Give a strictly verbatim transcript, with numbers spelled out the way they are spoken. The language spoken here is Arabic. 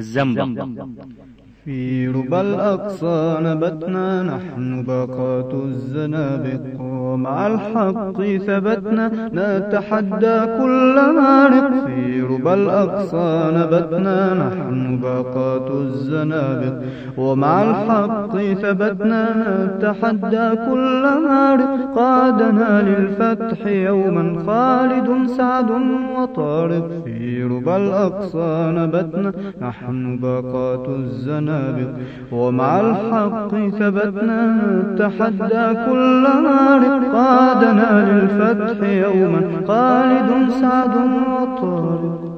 الزنبق. في ربى الأقصى نبتنا نحن باقات الزنابق، ومع الحق ثبتنا نتحدى كل مارق. في ربى الأقصى نبتنا نحن باقات الزنابق، ومع الحق ثبتنا نتحدى كل مارق. قادنا للفتح يوما خالد سعد وطارق. في ربى الأقصى نبتنا نحن باقات الزنابق، ومع الحق ثبتنا نتحدى كل مارق. قادنا للفتح يوما خالد سعد وطارق.